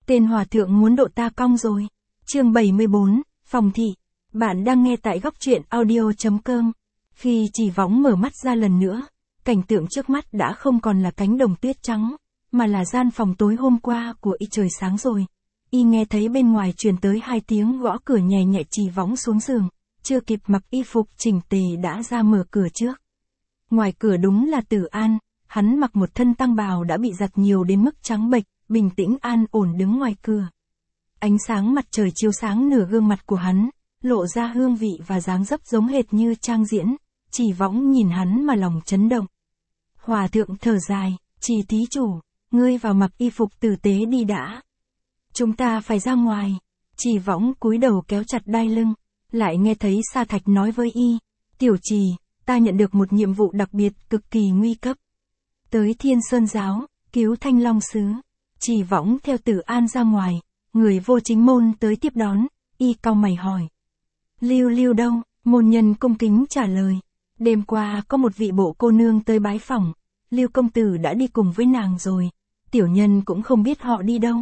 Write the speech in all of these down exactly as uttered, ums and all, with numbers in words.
Tên hòa thượng muốn độ ta cong rồi. Chương bảy mươi bốn, Phòng thị. Bạn đang nghe tại góc truyện audio chấm com. Khi Trì Võng mở mắt ra lần nữa, cảnh tượng trước mắt đã không còn là cánh đồng tuyết trắng, mà là gian phòng tối hôm qua của y. Trời sáng rồi. Y nghe thấy bên ngoài truyền tới hai tiếng gõ cửa nhẹ nhẹ. Trì Võng xuống giường, chưa kịp mặc y phục chỉnh tề đã ra mở cửa trước. Ngoài cửa đúng là Tử An, hắn mặc một thân tăng bào đã bị giặt nhiều đến mức trắng bệch, bình tĩnh an ổn đứng ngoài cửa. Ánh sáng mặt trời chiếu sáng nửa gương mặt của hắn, lộ ra hương vị và dáng dấp giống hệt như trang diễn. Trì Võng nhìn hắn mà lòng chấn động. Hòa thượng thở dài, Trì thí chủ, ngươi vào mặc y phục tử tế đi đã. Chúng ta phải ra ngoài. Trì Võng cúi đầu kéo chặt đai lưng, lại nghe thấy Sa Thạch nói với y, tiểu Trì, ta nhận được một nhiệm vụ đặc biệt cực kỳ nguy cấp. Tới Thiên Sơn Giáo, cứu Thanh Long Sứ. Trì Võng theo Tử An ra ngoài, người vô chính môn tới tiếp đón, y cau mày hỏi. Lưu Lưu đâu? Môn nhân cung kính trả lời. Đêm qua có một vị bộ cô nương tới bái phỏng, Lưu công tử đã đi cùng với nàng rồi, tiểu nhân cũng không biết họ đi đâu.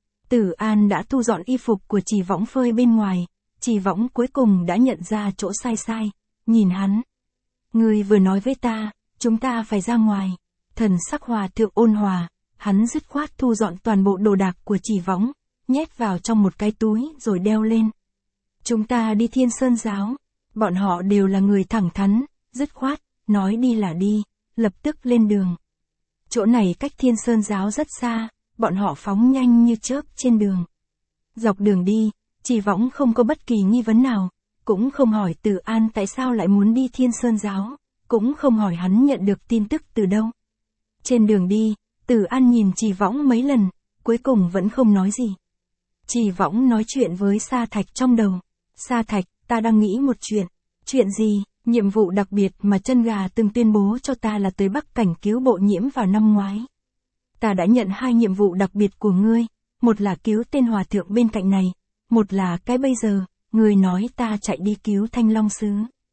Tử An đã thu dọn y phục của Trì Võng phơi bên ngoài, Trì Võng cuối cùng đã nhận ra chỗ sai sai, nhìn hắn. Ngươi vừa nói với ta, chúng ta phải ra ngoài. Thần sắc hòa thượng ôn hòa, hắn dứt khoát thu dọn toàn bộ đồ đạc của Trì Võng, nhét vào trong một cái túi rồi đeo lên. Chúng ta đi Thiên Sơn Giáo. Bọn họ đều là người thẳng thắn, dứt khoát, nói đi là đi, lập tức lên đường. Chỗ này cách Thiên Sơn Giáo rất xa, bọn họ phóng nhanh như chớp trên đường. Dọc đường đi, Trì Võng không có bất kỳ nghi vấn nào, cũng không hỏi Tử An tại sao lại muốn đi Thiên Sơn Giáo, cũng không hỏi hắn nhận được tin tức từ đâu. Trên đường đi, Tử An nhìn Trì Võng mấy lần, cuối cùng vẫn không nói gì. Trì Võng nói chuyện với Sa Thạch trong đầu. Sa Thạch, ta đang nghĩ một chuyện. Chuyện gì? Nhiệm vụ đặc biệt mà Chân Gà từng tuyên bố cho ta là tới Bắc Cảnh cứu Bộ Nhiễm vào năm ngoái. Ta đã nhận hai nhiệm vụ đặc biệt của ngươi, một là cứu tên hòa thượng bên cạnh này, một là cái bây giờ, ngươi nói ta chạy đi cứu Thanh Long Sứ.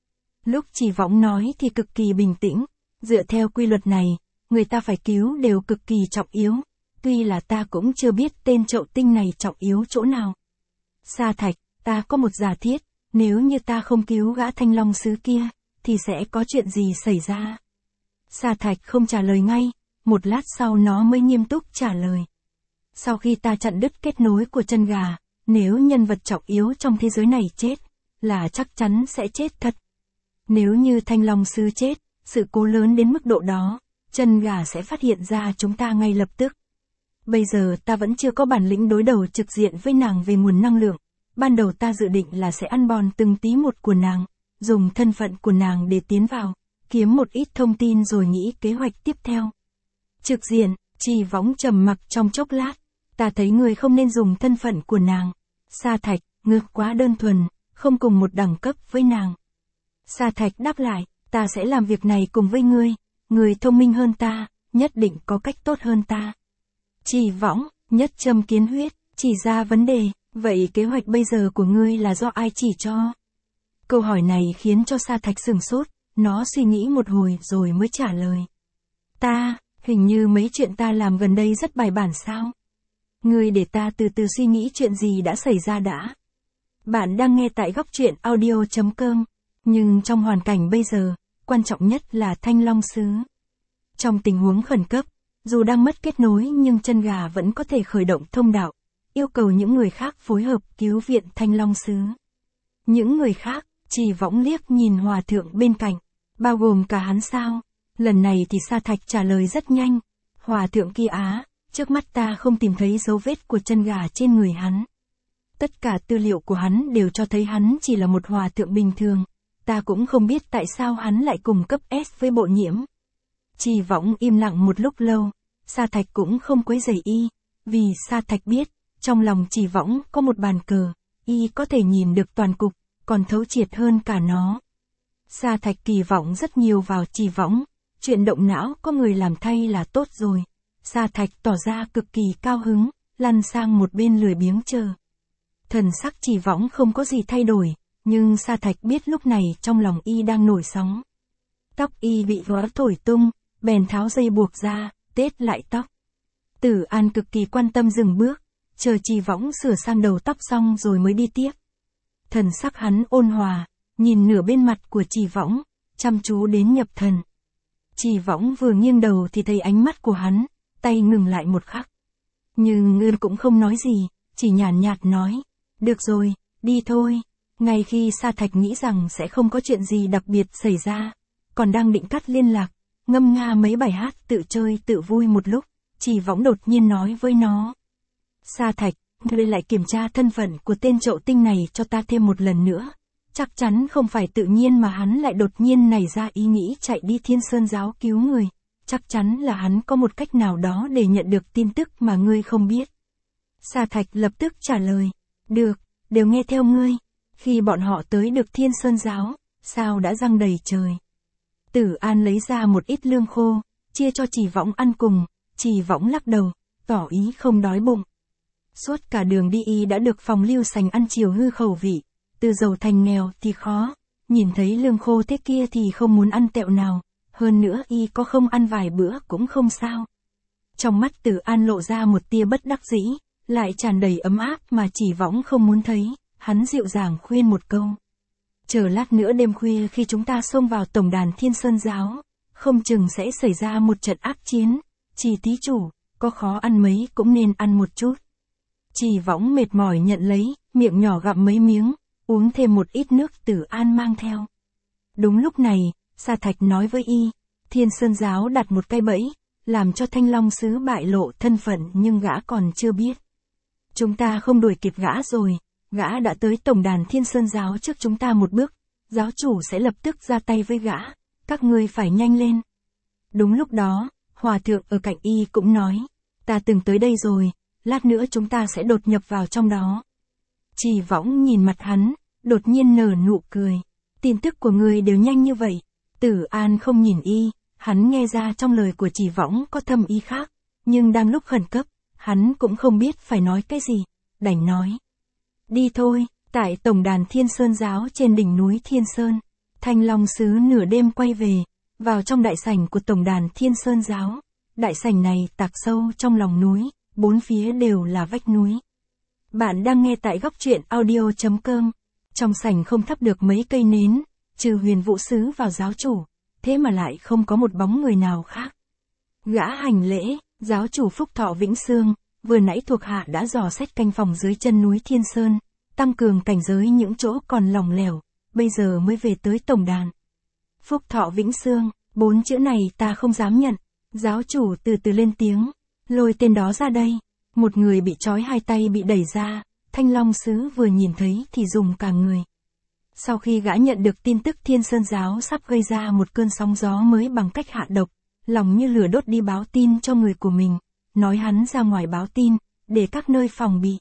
Lúc Trì Võng nói thì cực kỳ bình tĩnh, dựa theo quy luật này, người ta phải cứu đều cực kỳ trọng yếu, tuy là ta cũng chưa biết tên Trậu Tinh này trọng yếu chỗ nào. Sa Thạch, ta có một giả thiết, nếu như ta không cứu gã Thanh Long Sứ kia, thì sẽ có chuyện gì xảy ra? Sa Thạch không trả lời ngay, một lát sau nó mới nghiêm túc trả lời. Sau khi ta chặn đứt kết nối của Chân Gà, nếu nhân vật trọng yếu trong thế giới này chết, là chắc chắn sẽ chết thật. Nếu như Thanh Long Sứ chết, sự cố lớn đến mức độ đó, Chân Gà sẽ phát hiện ra chúng ta ngay lập tức. Bây giờ ta vẫn chưa có bản lĩnh đối đầu trực diện với nàng về nguồn năng lượng. Ban đầu ta dự định là sẽ ăn bòn từng tí một của nàng, dùng thân phận của nàng để tiến vào, kiếm một ít thông tin rồi nghĩ kế hoạch tiếp theo. Trực diện, Trì Võng trầm mặc trong chốc lát, ta thấy người không nên dùng thân phận của nàng. Sa Thạch, ngược quá đơn thuần, không cùng một đẳng cấp với nàng. Sa Thạch đáp lại, ta sẽ làm việc này cùng với ngươi, người thông minh hơn ta, nhất định có cách tốt hơn ta. Trì Võng, nhất châm kiến huyết, chỉ ra vấn đề. Vậy kế hoạch bây giờ của ngươi là do ai chỉ cho? Câu hỏi này khiến cho Sa Thạch sửng sốt, nó suy nghĩ một hồi rồi mới trả lời. Ta, hình như mấy chuyện ta làm gần đây rất bài bản sao? Ngươi để ta từ từ suy nghĩ chuyện gì đã xảy ra đã. Bạn đang nghe tại góc truyện audio chấm com, nhưng trong hoàn cảnh bây giờ, quan trọng nhất là Thanh Long Sứ. Trong tình huống khẩn cấp, dù đang mất kết nối nhưng Chân Gà vẫn có thể khởi động thông đạo, yêu cầu những người khác phối hợp cứu viện Thanh Long Sứ. Những người khác, Trì Võng liếc nhìn hòa thượng bên cạnh, bao gồm cả hắn sao? Lần này thì Sa Thạch trả lời rất nhanh, hòa thượng kia á, trước mắt ta không tìm thấy dấu vết của Chân Gà trên người hắn. Tất cả tư liệu của hắn đều cho thấy hắn chỉ là một hòa thượng bình thường, ta cũng không biết tại sao hắn lại cùng cấp S với Bộ Nhiễm. Trì Võng im lặng một lúc lâu, Sa Thạch cũng không quấy rầy y, vì Sa Thạch biết, trong lòng Trì Võng có một bàn cờ, y có thể nhìn được toàn cục, còn thấu triệt hơn cả nó. Sa Thạch kỳ vọng rất nhiều vào Trì Võng, chuyện động não có người làm thay là tốt rồi. Sa Thạch tỏ ra cực kỳ cao hứng, lăn sang một bên lười biếng chờ. Thần sắc Trì Võng không có gì thay đổi, nhưng Sa Thạch biết lúc này trong lòng y đang nổi sóng. Tóc y bị gió thổi tung, bèn tháo dây buộc ra, tết lại tóc. Tử An cực kỳ quan tâm dừng bước, chờ Trì Võng sửa sang đầu tóc xong rồi mới đi tiếp. Thần sắc hắn ôn hòa, nhìn nửa bên mặt của Trì Võng, chăm chú đến nhập thần. Trì Võng vừa nghiêng đầu thì thấy ánh mắt của hắn, tay ngừng lại một khắc. Nhưng Ngư cũng không nói gì, chỉ nhàn nhạt nói, được rồi, đi thôi. Ngay khi Sa Thạch nghĩ rằng sẽ không có chuyện gì đặc biệt xảy ra, còn đang định cắt liên lạc, ngâm nga mấy bài hát tự chơi tự vui một lúc, Trì Võng đột nhiên nói với nó. Sa Thạch, ngươi lại kiểm tra thân phận của tên Trậu Tinh này cho ta thêm một lần nữa. Chắc chắn không phải tự nhiên mà hắn lại đột nhiên nảy ra ý nghĩ chạy đi Thiên Sơn giáo cứu người. Chắc chắn là hắn có một cách nào đó để nhận được tin tức mà ngươi không biết. Sa Thạch lập tức trả lời. Được, đều nghe theo ngươi. Khi bọn họ tới được Thiên Sơn giáo, sao đã răng đầy trời. Tử An lấy ra một ít lương khô, chia cho Trì Võng ăn cùng. Trì Võng lắc đầu, tỏ ý không đói bụng. Suốt cả đường đi y đã được phòng lưu sành ăn chiều hư khẩu vị. Từ giàu thành nghèo thì khó, nhìn thấy lương khô thế kia thì không muốn ăn tẹo nào, hơn nữa y có không ăn vài bữa cũng không sao. Trong mắt Tử An lộ ra một tia bất đắc dĩ, lại tràn đầy ấm áp mà Trì Võng không muốn thấy, hắn dịu dàng khuyên một câu. Chờ lát nữa đêm khuya khi chúng ta xông vào tổng đàn Thiên Sơn giáo, không chừng sẽ xảy ra một trận ác chiến, Trì thí chủ, có khó ăn mấy cũng nên ăn một chút. Trì Võng mệt mỏi nhận lấy, miệng nhỏ gặm mấy miếng, uống thêm một ít nước Tử An mang theo. Đúng lúc này, Sa Thạch nói với y, Thiên Sơn giáo đặt một cái bẫy, làm cho Thanh Long sứ bại lộ thân phận nhưng gã còn chưa biết. Chúng ta không đuổi kịp gã rồi, gã đã tới tổng đàn Thiên Sơn giáo trước chúng ta một bước, giáo chủ sẽ lập tức ra tay với gã, các ngươi phải nhanh lên. Đúng lúc đó, Hòa thượng ở cạnh y cũng nói, ta từng tới đây rồi, lát nữa chúng ta sẽ đột nhập vào trong đó. Trì Võng nhìn mặt hắn, đột nhiên nở nụ cười. Tin tức của người đều nhanh như vậy. Tử An không nhìn y, hắn nghe ra trong lời của Trì Võng có thâm ý khác, nhưng đang lúc khẩn cấp, hắn cũng không biết phải nói cái gì, đành nói. Đi thôi, tại tổng đàn Thiên Sơn giáo trên đỉnh núi Thiên Sơn, Thanh Long sứ nửa đêm quay về, vào trong đại sảnh của tổng đàn Thiên Sơn giáo. Đại sảnh này tạc sâu trong lòng núi, bốn phía đều là vách núi. Bạn đang nghe tại góc truyện audio chấm com. Trong sảnh không thắp được mấy cây nến, trừ Huyền Vũ sứ vào giáo chủ, thế mà lại không có một bóng người nào khác. Gã hành lễ, giáo chủ Phúc Thọ Vĩnh Sương, vừa nãy thuộc hạ đã dò xét canh phòng dưới chân núi Thiên Sơn, tăng cường cảnh giới những chỗ còn lỏng lẻo, bây giờ mới về tới tổng đàn. Phúc Thọ Vĩnh Sương, bốn chữ này ta không dám nhận. Giáo chủ từ từ lên tiếng, lôi tên đó ra đây. Một người bị trói hai tay bị đẩy ra, Thanh Long sứ vừa nhìn thấy thì dùng cả người. Sau khi gã nhận được tin tức Thiên Sơn giáo sắp gây ra một cơn sóng gió mới bằng cách hạ độc, lòng như lửa đốt đi báo tin cho người của mình, nói hắn ra ngoài báo tin, để các nơi phòng bị.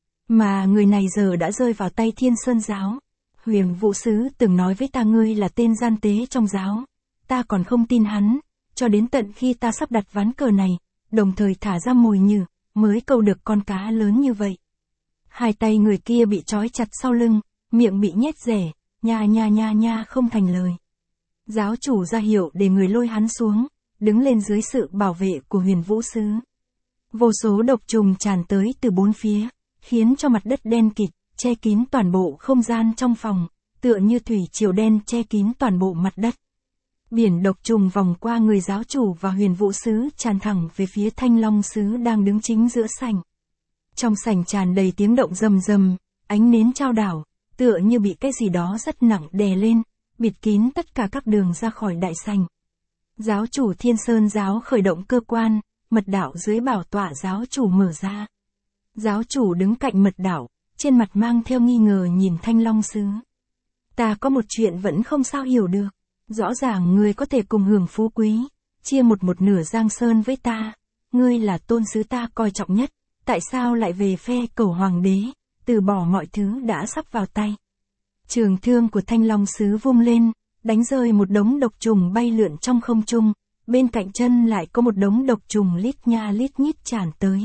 Mà người này giờ đã rơi vào tay Thiên Sơn giáo. Huyền Vũ sứ từng nói với ta ngươi là tên gian tế trong giáo, ta còn không tin hắn, cho đến tận khi ta sắp đặt ván cờ này, đồng thời thả ra mồi nhử, mới câu được con cá lớn như vậy. Hai tay người kia bị trói chặt sau lưng, miệng bị nhét rẻ, nha nha nha nha không thành lời. Giáo chủ ra hiệu để người lôi hắn xuống, đứng lên dưới sự bảo vệ của Huyền Vũ sứ. Vô số độc trùng tràn tới từ bốn phía, khiến cho mặt đất đen kịt, che kín toàn bộ không gian trong phòng, tựa như thủy triều đen che kín toàn bộ mặt đất. Biển độc trùng vòng qua người giáo chủ và Huyền Vũ sứ tràn thẳng về phía Thanh Long sứ đang đứng chính giữa sảnh. Trong sảnh tràn đầy tiếng động rầm rầm, ánh nến trao đảo, tựa như bị cái gì đó rất nặng đè lên, bịt kín tất cả các đường ra khỏi đại sảnh. Giáo chủ Thiên Sơn giáo khởi động cơ quan, mật đạo dưới bảo tọa giáo chủ mở ra. Giáo chủ đứng cạnh mật đạo, trên mặt mang theo nghi ngờ nhìn Thanh Long sứ. Ta có một chuyện vẫn không sao hiểu được. Rõ ràng ngươi có thể cùng hưởng phú quý, chia một một nửa Giang Sơn với ta, ngươi là tôn sứ ta coi trọng nhất, tại sao lại về phe Cẩu Hoàng đế, từ bỏ mọi thứ đã sắp vào tay. Trường thương của Thanh Long sứ vung lên, đánh rơi một đống độc trùng bay lượn trong không trung, bên cạnh chân lại có một đống độc trùng lít nha lít nhít tràn tới.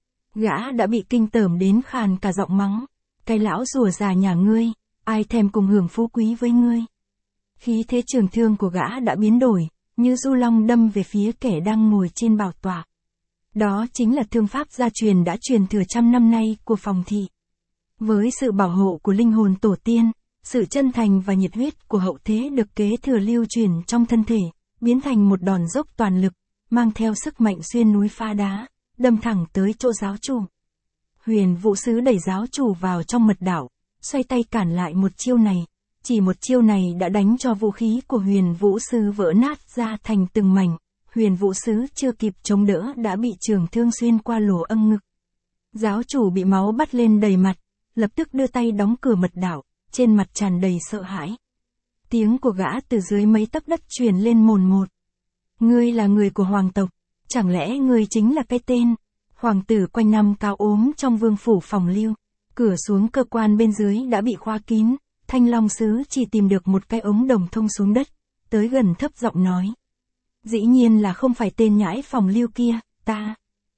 Gã đã bị kinh tởm đến khàn cả giọng mắng, cái lão rùa già nhà ngươi, ai thèm cùng hưởng phú quý với ngươi. Khí thế trường thương của gã đã biến đổi, như du long đâm về phía kẻ đang ngồi trên bảo tọa. Đó chính là thương pháp gia truyền đã truyền thừa trăm năm nay của Phòng Thị. Với sự bảo hộ của linh hồn tổ tiên, sự chân thành và nhiệt huyết của hậu thế được kế thừa lưu truyền trong thân thể, biến thành một đòn dốc toàn lực, mang theo sức mạnh xuyên núi phá đá, đâm thẳng tới chỗ giáo chủ. Huyền Vũ Sứ đẩy giáo chủ vào trong mật đảo, xoay tay cản lại một chiêu này. Chỉ một chiêu này đã đánh cho vũ khí của Huyền Vũ Sứ vỡ nát ra thành từng mảnh. Huyền Vũ Sứ chưa kịp chống đỡ đã bị trường thương xuyên qua lỗ âm ngực. Giáo chủ bị máu bắt lên đầy mặt, lập tức đưa tay đóng cửa mật đảo, trên mặt tràn đầy sợ hãi. Tiếng của gã từ dưới mấy tấc đất truyền lên mồn một. Ngươi là người của hoàng tộc, chẳng lẽ ngươi chính là cái tên hoàng tử quanh năm cao ốm trong vương phủ Phòng Lưu? Cửa xuống cơ quan bên dưới đã bị khóa kín, Thanh Long Sứ chỉ tìm được một cái ống đồng thông xuống đất, tới gần thấp giọng nói. Dĩ nhiên là không phải tên nhãi Phòng Lưu kia, ta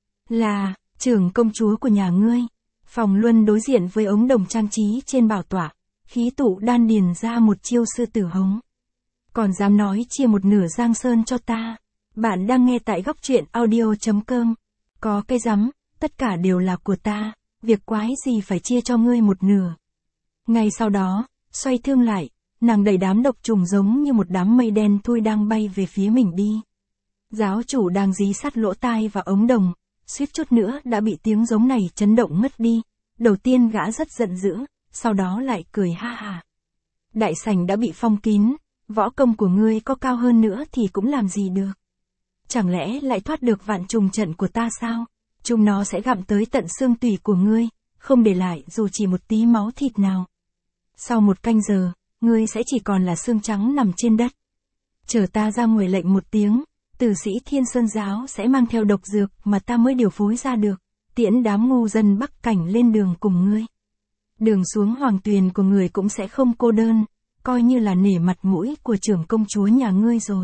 là trưởng công chúa của nhà ngươi. Phòng Luân đối diện với ống đồng trang trí trên bảo tọa, khí tụ đan điền ra một chiêu sư tử hống. Còn dám nói chia một nửa Giang Sơn cho ta. Bạn đang nghe tại góc truyện audio chấm com. Có cái rắm, tất cả đều là của ta, việc quái gì phải chia cho ngươi một nửa. Ngay sau đó, xoay thương lại, nàng đẩy đám độc trùng giống như một đám mây đen thui đang bay về phía mình đi. Giáo chủ đang dí sát lỗ tai vào ống đồng, suýt chút nữa đã bị tiếng giống này chấn động ngất đi. Đầu tiên gã rất giận dữ, sau đó lại cười ha ha. Đại sảnh đã bị phong kín, võ công của ngươi có cao hơn nữa thì cũng làm gì được. Chẳng lẽ lại thoát được vạn trùng trận của ta sao? Chúng nó sẽ gặm tới tận xương tủy của ngươi, không để lại dù chỉ một tí máu thịt nào. Sau một canh giờ, ngươi sẽ chỉ còn là xương trắng nằm trên đất. Chờ ta ra ngoài lệnh một tiếng, tử sĩ Thiên Sơn Giáo sẽ mang theo độc dược mà ta mới điều phối ra được, tiễn đám ngu dân Bắc Cảnh lên đường cùng ngươi. Đường xuống hoàng tuyền của người cũng sẽ không cô đơn, coi như là nể mặt mũi của trưởng công chúa nhà ngươi rồi.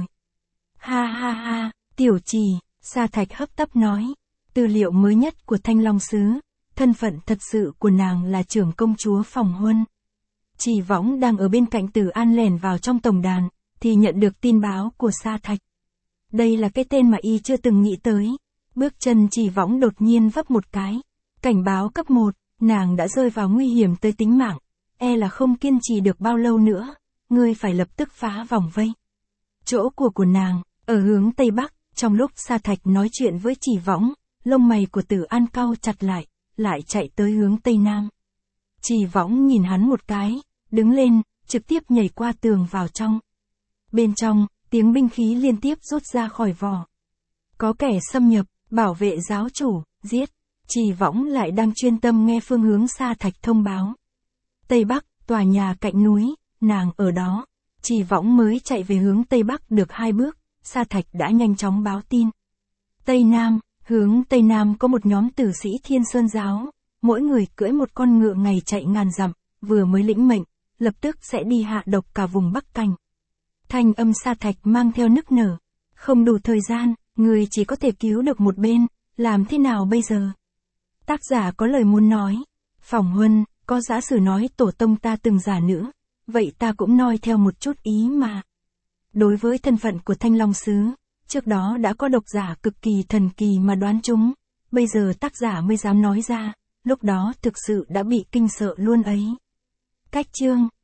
Ha ha ha, tiểu trì, Sa Thạch hấp tấp nói. Tư liệu mới nhất của Thanh Long Sứ, thân phận thật sự của nàng là trưởng công chúa Phòng Huân. Trì Võng đang ở bên cạnh Tử An lẻn vào trong tổng đàn, thì nhận được tin báo của Sa Thạch. Đây là cái tên mà y chưa từng nghĩ tới. Bước chân Trì Võng đột nhiên vấp một cái. Cảnh báo cấp một, nàng đã rơi vào nguy hiểm tới tính mạng. E là không kiên trì được bao lâu nữa, ngươi phải lập tức phá vòng vây. Chỗ của của nàng, ở hướng Tây Bắc, trong lúc Sa Thạch nói chuyện với Trì Võng, lông mày của Tử An cau chặt lại, lại chạy tới hướng Tây Nam. Trì Võng nhìn hắn một cái, đứng lên, trực tiếp nhảy qua tường vào trong. Bên trong, tiếng binh khí liên tiếp rút ra khỏi vỏ. Có kẻ xâm nhập, bảo vệ giáo chủ, giết. Trì Võng lại đang chuyên tâm nghe phương hướng Sa Thạch thông báo. Tây Bắc, tòa nhà cạnh núi, nàng ở đó. Trì Võng mới chạy về hướng Tây Bắc được hai bước, Sa Thạch đã nhanh chóng báo tin. Tây Nam, hướng Tây Nam có một nhóm tử sĩ Thiên Sơn Giáo, mỗi người cưỡi một con ngựa ngày chạy ngàn dặm, vừa mới lĩnh mệnh, lập tức sẽ đi hạ độc cả vùng Bắc Cảnh. Thanh âm Sa Thạch mang theo nức nở. Không đủ thời gian, người chỉ có thể cứu được một bên, làm thế nào bây giờ? Tác giả có lời muốn nói. Phòng Huân, có giả sử nói tổ tông ta từng giả nữa, vậy ta cũng nói theo một chút ý mà. Đối với thân phận của Thanh Long Sứ, trước đó đã có độc giả cực kỳ thần kỳ mà đoán chúng, bây giờ tác giả mới dám nói ra, lúc đó thực sự đã bị kinh sợ luôn ấy. Cách chương